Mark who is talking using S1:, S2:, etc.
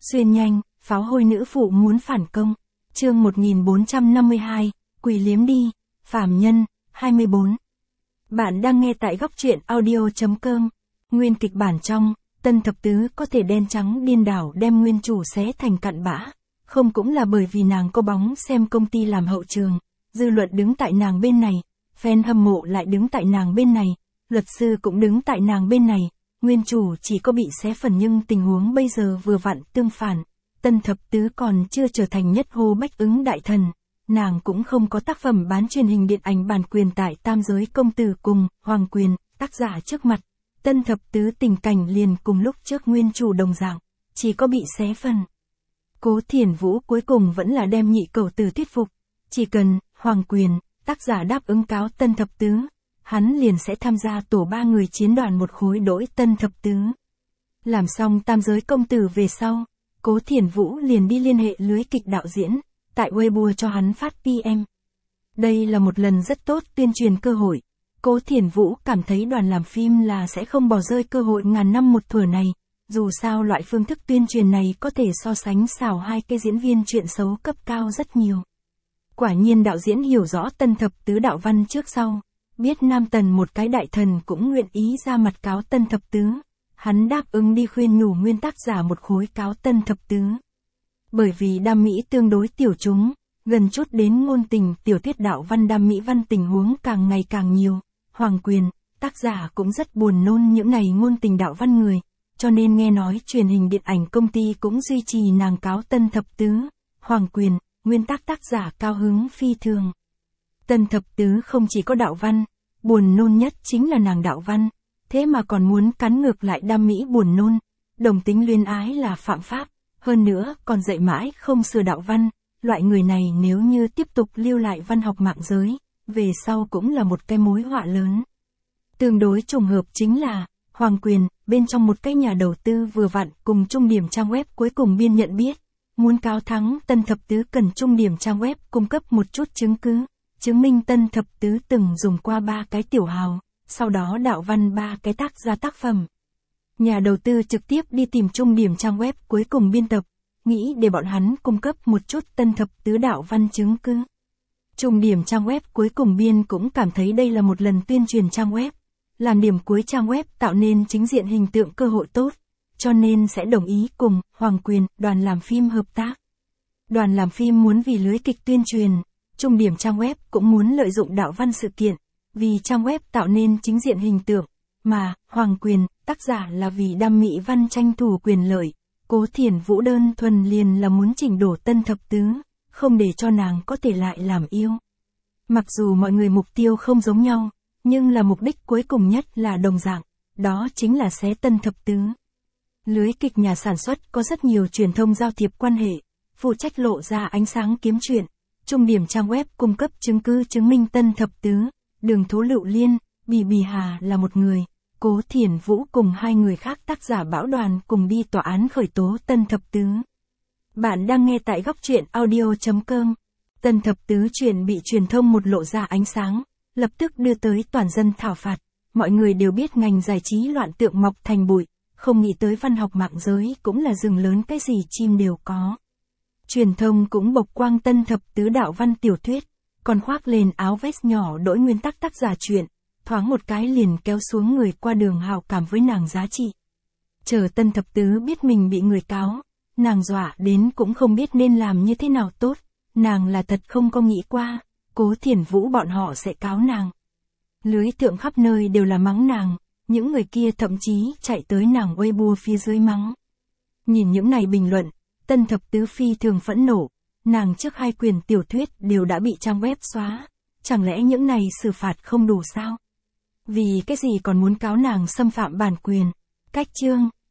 S1: Xuyên nhanh, pháo hôi nữ phụ muốn phản công. Chương 1452, quỷ liếm đi, phàm nhân, 24. Bạn đang nghe tại góc truyện audio.com. Nguyên kịch bản trong, Tân Thập Tứ có thể đen trắng điên đảo đem nguyên chủ xé thành cặn bã. Không cũng là bởi vì nàng có bóng xem công ty làm hậu trường, dư luận đứng tại nàng bên này, fan hâm mộ lại đứng tại nàng bên này, luật sư cũng đứng tại nàng bên này, nguyên chủ chỉ có bị xé phần nhưng tình huống bây giờ vừa vặn tương phản. Tân Thập Tứ còn chưa trở thành nhất hô bách ứng đại thần, nàng cũng không có tác phẩm bán truyền hình điện ảnh bản quyền tại Tam Giới Công Tử cùng Hoàng Quyền, tác giả trước mặt. Tân Thập Tứ tình cảnh liền cùng lúc trước nguyên chủ đồng dạng, chỉ có bị xé phần. Cố Thiển Vũ cuối cùng vẫn là đem nhị cẩu tử thuyết phục, chỉ cần Hoàng Quyền, tác giả đáp ứng cáo Tân Thập Tứ, hắn liền sẽ tham gia tổ 3 người chiến đoàn một khối đỗi Tân Thập Tứ. Làm xong Tam Giới Công Tử về sau, Cố Thiển Vũ liền đi liên hệ lưới kịch đạo diễn, tại Weibo cho hắn phát PM. Đây là một lần rất tốt tuyên truyền cơ hội. Cố Thiển Vũ cảm thấy đoàn làm phim là sẽ không bỏ rơi cơ hội ngàn năm một thủa này, dù sao loại phương thức tuyên truyền này có thể so sánh xảo hai cái diễn viên chuyện xấu cấp cao rất nhiều. Quả nhiên đạo diễn hiểu rõ Tân Thập Tứ đạo văn trước sau, biết Nam Tần một cái đại thần cũng nguyện ý ra mặt cáo Tân Thập Tứ. Hắn đáp ứng đi khuyên nhủ nguyên tác giả một khối cáo Tân Thập Tứ. Bởi vì đam mỹ tương đối tiểu chúng, gần chút đến ngôn tình tiểu thuyết đạo văn đam mỹ văn tình huống càng ngày càng nhiều. Hoàng Quyền, tác giả cũng rất buồn nôn những này ngôn tình đạo văn người, cho nên nghe nói truyền hình điện ảnh công ty cũng duy trì nàng cáo Tân Thập Tứ. Hoàng Quyền, nguyên tác giả cao hứng phi thường. Tân Thập Tứ không chỉ có đạo văn, buồn nôn nhất chính là nàng đạo văn, thế mà còn muốn cắn ngược lại đam mỹ buồn nôn, đồng tính luyến ái là phạm pháp, hơn nữa còn dạy mãi không sửa đạo văn, loại người này nếu như tiếp tục lưu lại văn học mạng giới, về sau cũng là một cái mối họa lớn. Tương đối trùng hợp chính là, Hoàng Quyền, bên trong một cái nhà đầu tư vừa vặn cùng Trung Điểm trang web cuối cùng biên nhận biết, muốn cáo thắng Tân Thập Tứ cần Trung Điểm trang web cung cấp một chút chứng cứ, chứng minh Tân Thập Tứ từng dùng qua 3 cái tiểu hào, sau đó đạo văn 3 cái tác ra tác phẩm. Nhà đầu tư trực tiếp đi tìm Trung Điểm trang web cuối cùng biên tập, nghĩ để bọn hắn cung cấp một chút Tân Thập Tứ đạo văn chứng cứ. Trung Điểm trang web cuối cùng biên cũng cảm thấy đây là một lần tuyên truyền trang web, làm điểm cuối trang web tạo nên chính diện hình tượng cơ hội tốt, cho nên sẽ đồng ý cùng Hoàng Quyền, đoàn làm phim hợp tác. Đoàn làm phim muốn vì lưới kịch tuyên truyền, Trung Điểm trang web cũng muốn lợi dụng đạo văn sự kiện, vì trang web tạo nên chính diện hình tượng, mà Hoàng Quyền, tác giả là vì đam mỹ văn tranh thủ quyền lợi. Cố Thiển Vũ đơn thuần liền là muốn chỉnh đổ Tân Thập Tứ, không để cho nàng có thể lại làm yêu. Mặc dù mọi người mục tiêu không giống nhau, nhưng là mục đích cuối cùng nhất là đồng dạng, đó chính là xé Tân Thập Tứ. Lưới kịch nhà sản xuất có rất nhiều truyền thông giao thiệp quan hệ, phụ trách lộ ra ánh sáng kiếm chuyện. Trung Điểm trang web cung cấp chứng cứ chứng minh Tân Thập Tứ, Đường Thố Lựu Liên, Bì Bì Hà là một người, Cố Thiển Vũ cùng 2 người khác tác giả Bão Đoàn cùng đi tòa án khởi tố Tân Thập Tứ. Bạn đang nghe tại góc truyện audio.com. Tân Thập Tứ chuyện bị truyền thông một lộ ra ánh sáng, lập tức đưa tới toàn dân thảo phạt. Mọi người đều biết ngành giải trí loạn tượng mọc thành bụi, không nghĩ tới văn học mạng giới cũng là rừng lớn cái gì chim đều có. Truyền thông cũng bộc quang Tân Thập Tứ đạo văn tiểu thuyết, còn khoác lên áo vest nhỏ đổi nguyên tác giả chuyện, thoáng một cái liền kéo xuống người qua đường hào cảm với nàng giá trị. Chờ Tân Thập Tứ biết mình bị người cáo, nàng dọa đến cũng không biết nên làm như thế nào tốt, nàng là thật không có nghĩ qua, Cố Thiển Vũ bọn họ sẽ cáo nàng. Lưới thượng khắp nơi đều là mắng nàng, những người kia thậm chí chạy tới nàng Weibo phía dưới mắng. Nhìn những này bình luận, Tân Thập Tứ phi thường phẫn nộ, nàng trước 2 quyển tiểu thuyết đều đã bị trang web xóa, chẳng lẽ những này xử phạt không đủ sao? Vì cái gì còn muốn cáo nàng xâm phạm bản quyền? Cách chương